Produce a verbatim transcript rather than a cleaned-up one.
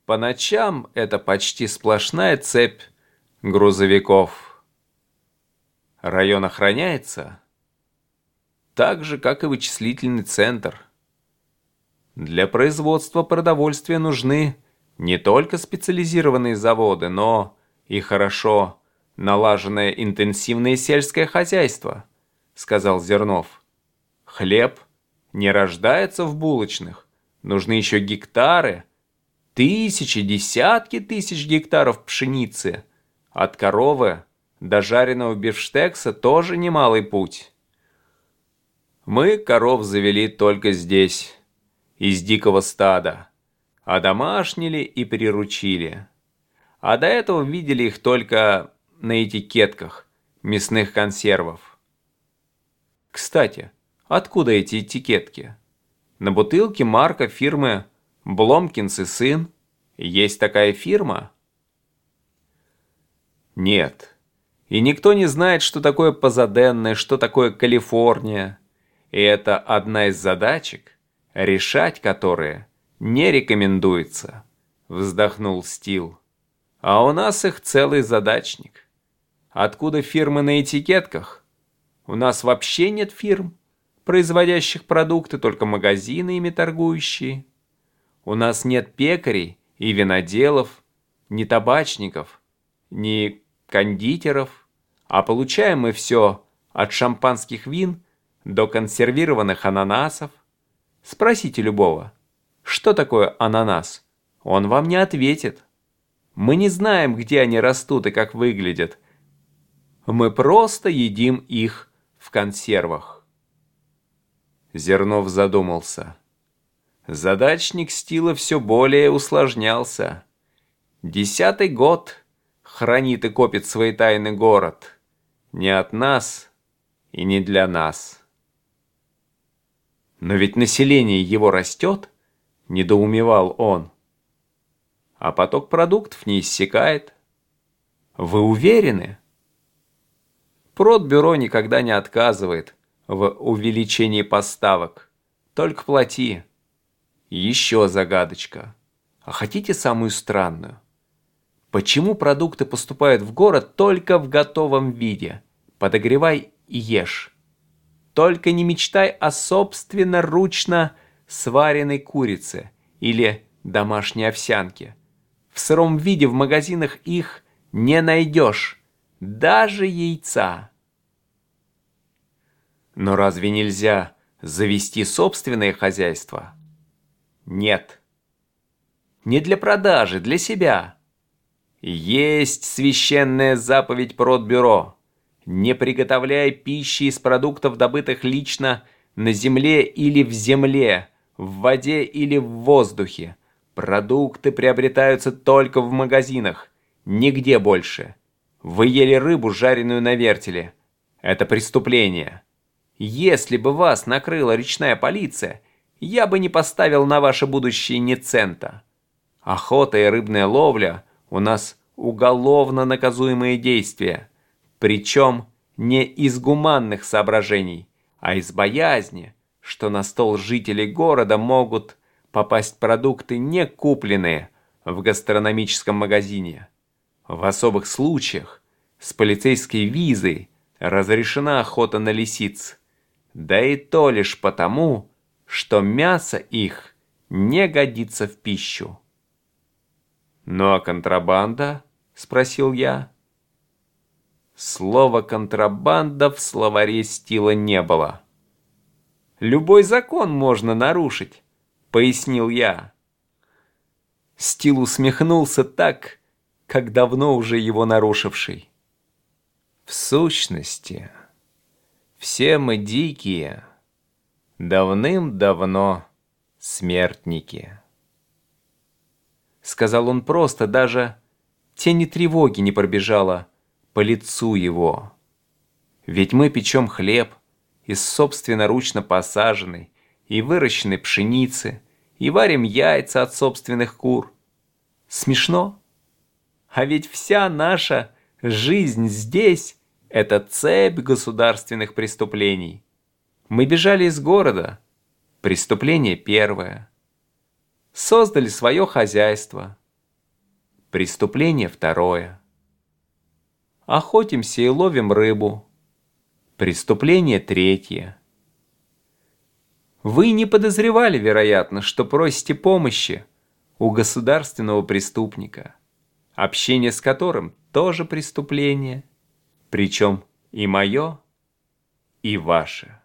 По ночам это почти сплошная цепь грузовиков. Район охраняется так же, как и вычислительный центр. Для производства продовольствия нужны не только специализированные заводы, но и хорошо налаженное интенсивное сельское хозяйство, сказал Зернов. Хлеб не рождается в булочных, нужны еще гектары, тысячи, десятки тысяч гектаров пшеницы. От коровы до жареного бифштекса тоже немалый путь. Мы коров завели только здесь, из дикого стада, одомашнили и приручили. А до этого видели их только на этикетках мясных консервов. Кстати, откуда эти этикетки? На бутылке марка фирмы «Бломкинс и сын». Есть такая фирма? Нет. И никто не знает, что такое Пазаденне, что такое Калифорния. И это одна из задачек, решать которые не рекомендуется, вздохнул Стил. А у нас их целый задачник. Откуда фирмы на этикетках? У нас вообще нет фирм, производящих продукты, только магазины, ими торгующие. У нас нет пекарей и виноделов, ни табачников, ни кондитеров, а получаем мы все от шампанских вин до консервированных ананасов. Спросите любого, что такое ананас? Он вам не ответит. Мы не знаем, где они растут и как выглядят. Мы просто едим их в консервах. Зернов задумался. Задачник Стила все более усложнялся. Десятый год хранит и копит свои тайны город. Не от нас и не для нас. Но ведь население его растет, недоумевал он. А поток продуктов не иссякает. Вы уверены? Продбюро никогда не отказывает в увеличении поставок. Только плати. Еще загадочка. А хотите самую странную? Почему продукты поступают в город только в готовом виде? Подогревай и ешь. Только не мечтай о собственноручно сваренной курице или домашней овсянке. В сыром виде в магазинах их не найдешь. Даже яйца. Но разве нельзя завести собственное хозяйство? Нет. Не для продажи, для себя. Есть священная заповедь Продбюро. Не приготовляй пищи из продуктов, добытых лично на земле или в земле, в воде или в воздухе. Продукты приобретаются только в магазинах, нигде больше. Вы ели рыбу, жареную на вертеле. Это преступление. Если бы вас накрыла речная полиция, я бы не поставил на ваше будущее ни цента. Охота и рыбная ловля у нас уголовно наказуемые действия. Причем не из гуманных соображений, а из боязни, что на стол жителей города могут попасть продукты, не купленные в гастрономическом магазине. В особых случаях с полицейской визой разрешена охота на лисиц, да и то лишь потому, что мясо их не годится в пищу. «Ну а контрабанда?» – спросил я. Слова «контрабанда» в словаре Стила не было. «Любой закон можно нарушить», – пояснил я. Стил усмехнулся так, как давно уже его нарушивший. «В сущности, все мы дикие, давным-давно смертники», — сказал он просто, даже тени тревоги не пробежала по лицу его. Ведь мы печем хлеб из собственноручно посаженной и выращенной пшеницы и варим яйца от собственных кур. Смешно? А ведь вся наша жизнь здесь — это цепь государственных преступлений. Мы бежали из города. Преступление первое. Создали свое хозяйство. Преступление второе. Охотимся и ловим рыбу. Преступление третье. Вы не подозревали, вероятно, что просите помощи у государственного преступника, общение с которым тоже преступление, причем и мое, и ваше.